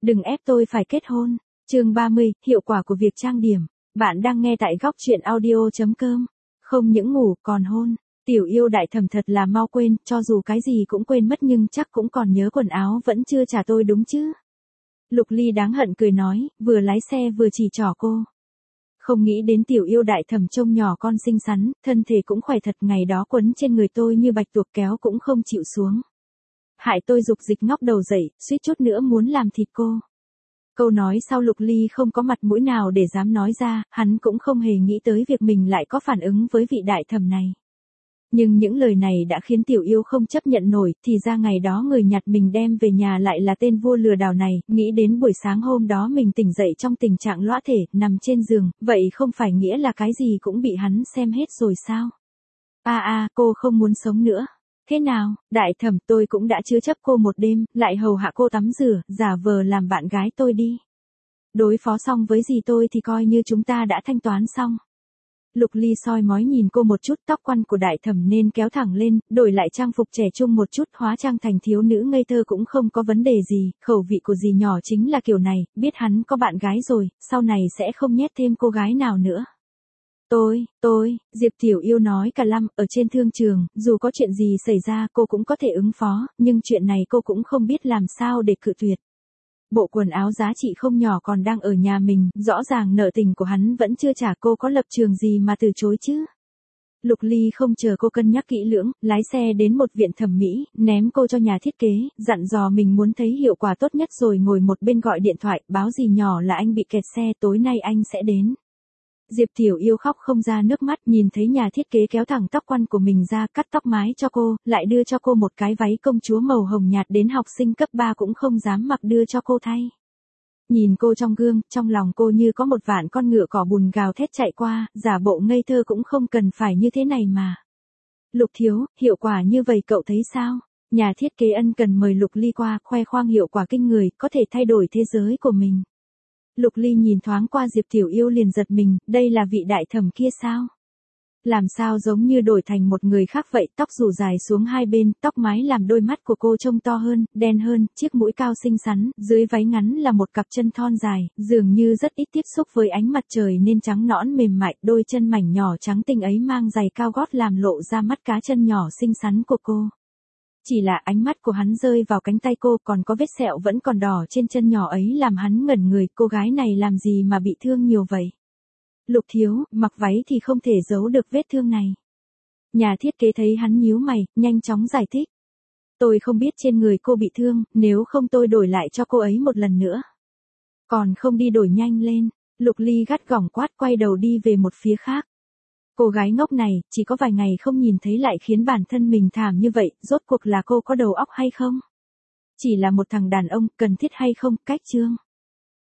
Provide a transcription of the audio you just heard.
Đừng ép tôi phải kết hôn. Chương 30, hiệu quả của việc trang điểm. Bạn đang nghe tại góc truyện audio.com. Không những ngủ còn hôn. Tiểu yêu đại thẩm thật là mau quên, cho dù cái gì cũng quên mất nhưng chắc cũng còn nhớ quần áo vẫn chưa trả tôi đúng chứ. Lục Ly đáng hận cười nói, vừa lái xe vừa chỉ trỏ cô. Không nghĩ đến tiểu yêu đại thẩm trông nhỏ con xinh xắn, thân thể cũng khỏe thật, ngày đó quấn trên người tôi như bạch tuộc kéo cũng không chịu xuống. Hại tôi dục dịch ngóc đầu dậy, suýt chút nữa muốn làm thịt cô. Câu nói sau Lục Ly không có mặt mũi nào để dám nói ra, hắn cũng không hề nghĩ tới việc mình lại có phản ứng với vị đại thẩm này. Nhưng những lời này đã khiến tiểu yêu không chấp nhận nổi, thì ra ngày đó người nhặt mình đem về nhà lại là tên vua lừa đảo này, nghĩ đến buổi sáng hôm đó mình tỉnh dậy trong tình trạng lõa thể, nằm trên giường, vậy không phải nghĩa là cái gì cũng bị hắn xem hết rồi sao? Cô không muốn sống nữa. Thế nào, đại thẩm, tôi cũng đã chứa chấp cô một đêm, lại hầu hạ cô tắm rửa, giả vờ làm bạn gái tôi đi. Đối phó xong với dì tôi thì coi như chúng ta đã thanh toán xong. Lục Ly soi mói nhìn cô một chút, tóc quăn của đại thẩm nên kéo thẳng lên, đổi lại trang phục trẻ trung một chút, hóa trang thành thiếu nữ ngây thơ cũng không có vấn đề gì, khẩu vị của dì nhỏ chính là kiểu này, biết hắn có bạn gái rồi, sau này sẽ không nhét thêm cô gái nào nữa. Diệp Tiểu Yêu nói cả lăm, ở trên thương trường, dù có chuyện gì xảy ra cô cũng có thể ứng phó, nhưng chuyện này cô cũng không biết làm sao để cự tuyệt. Bộ quần áo giá trị không nhỏ còn đang ở nhà mình, rõ ràng nợ tình của hắn vẫn chưa trả, cô có lập trường gì mà từ chối chứ. Lục Ly không chờ cô cân nhắc kỹ lưỡng, lái xe đến một viện thẩm mỹ, ném cô cho nhà thiết kế, dặn dò mình muốn thấy hiệu quả tốt nhất rồi ngồi một bên gọi điện thoại, báo dì nhỏ là anh bị kẹt xe, tối nay anh sẽ đến. Diệp Tiểu Yêu khóc không ra nước mắt, nhìn thấy nhà thiết kế kéo thẳng tóc quăn của mình ra, cắt tóc mái cho cô, lại đưa cho cô một cái váy công chúa màu hồng nhạt đến học sinh cấp 3 cũng không dám mặc đưa cho cô thay. Nhìn cô trong gương, trong lòng cô như có một vạn con ngựa cỏ bùn gào thét chạy qua, giả bộ ngây thơ cũng không cần phải như thế này mà. Lục thiếu, hiệu quả như vậy cậu thấy sao? Nhà thiết kế ân cần mời Lục Ly qua, khoe khoang hiệu quả kinh người, có thể thay đổi thế giới của mình. Lục Ly nhìn thoáng qua Diệp Tiểu Yêu liền giật mình, đây là vị đại thẩm kia sao? Làm sao giống như đổi thành một người khác vậy, tóc rủ dài xuống hai bên, tóc mái làm đôi mắt của cô trông to hơn, đen hơn, chiếc mũi cao xinh xắn, dưới váy ngắn là một cặp chân thon dài, dường như rất ít tiếp xúc với ánh mặt trời nên trắng nõn mềm mại, đôi chân mảnh nhỏ trắng tinh ấy mang giày cao gót làm lộ ra mắt cá chân nhỏ xinh xắn của cô. Chỉ là ánh mắt của hắn rơi vào cánh tay cô, còn có vết sẹo vẫn còn đỏ trên chân nhỏ ấy làm hắn ngẩn người, cô gái này làm gì mà bị thương nhiều vậy? Lục thiếu, mặc váy thì không thể giấu được vết thương này. Nhà thiết kế thấy hắn nhíu mày, nhanh chóng giải thích. Tôi không biết trên người cô bị thương, nếu không tôi đổi lại cho cô ấy một lần nữa. Còn không đi đổi nhanh lên. Lục Ly gắt gỏng quát, quay đầu đi về một phía khác. Cô gái ngốc này, chỉ có vài ngày không nhìn thấy lại khiến bản thân mình thảm như vậy, rốt cuộc là cô có đầu óc hay không? Chỉ là một thằng đàn ông, cần thiết hay không, cách chương.